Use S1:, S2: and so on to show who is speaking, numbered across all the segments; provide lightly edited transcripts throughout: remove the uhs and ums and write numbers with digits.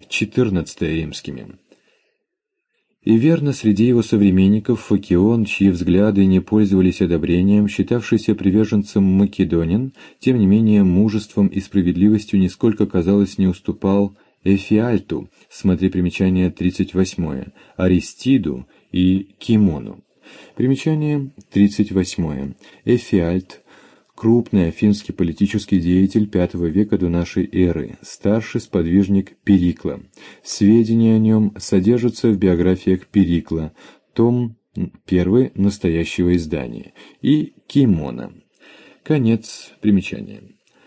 S1: XIV римскими. И верно, среди его современников Фокион, чьи взгляды не пользовались одобрением, считавшийся приверженцем Македонин, тем не менее мужеством и справедливостью нисколько, казалось, не уступал Эфиальту, смотри примечание 38, Аристиду и Кимону. Примечание 38. Эфиальт – крупный афинский политический деятель V века до нашей эры, старший сподвижник Перикла. Сведения о нем содержатся в биографиях Перикла, том 1 настоящего издания, и Кимона. Конец примечания.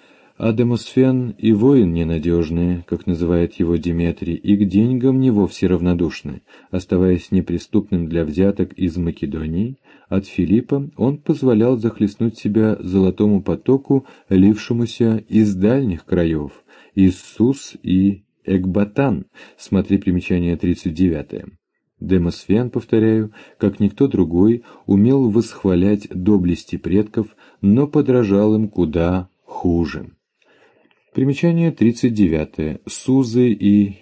S1: А Демосфен и воин ненадежный, как называет его Деметрий, и к деньгам не вовсе равнодушны. Оставаясь неприступным для взяток из Македонии, от Филиппа он позволял захлестнуть себя золотому потоку, лившемуся из дальних краев, из Сус и Экбатан, смотри примечание 39. Демосфен, повторяю, как никто другой, умел восхвалять доблести предков, но подражал им куда хуже. Примечание 39. Сузы и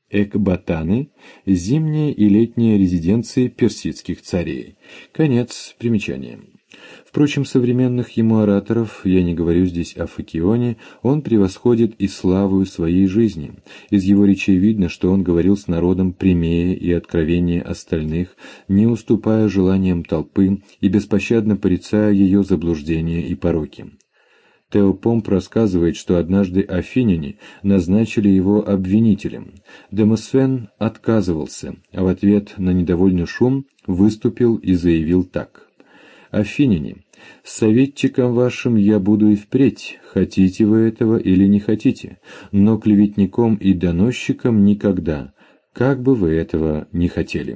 S1: Экбатаны – зимние и летние резиденции персидских царей. Конец примечания. Впрочем, современных ему ораторов, я не говорю здесь о Фокионе, он превосходит и славою своей жизни. Из его речей видно, что он говорил с народом прямее и откровеннее остальных, не уступая желаниям толпы и беспощадно порицая ее заблуждения и пороки. Теопомп рассказывает, что однажды афиняне назначили его обвинителем. Демосфен отказывался, а в ответ на недовольный шум выступил и заявил так. «Афиняне, советчиком вашим я буду и впредь, хотите вы этого или не хотите, но клеветником и доносчиком никогда, как бы вы этого не хотели».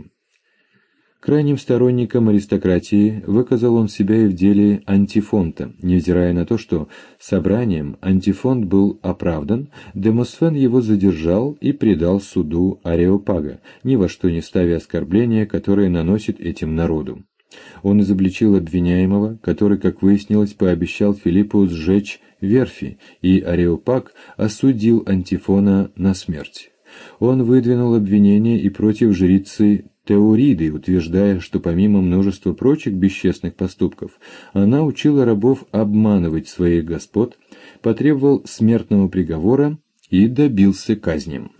S1: Крайним сторонником аристократии выказал он себя и в деле Антифонта. Невзирая на то, что собранием Антифонт был оправдан, Демосфен его задержал и предал суду Ареопага, ни во что не ставя оскорбления, которые наносит этим народу. Он изобличил обвиняемого, который, как выяснилось, пообещал Филиппу сжечь верфи, и Ареопаг осудил Антифона на смерть. Он выдвинул обвинение и против жрицы Теориды, утверждая, что помимо множества прочих бесчестных поступков, она учила рабов обманывать своих господ, потребовал смертного приговора и добился казни.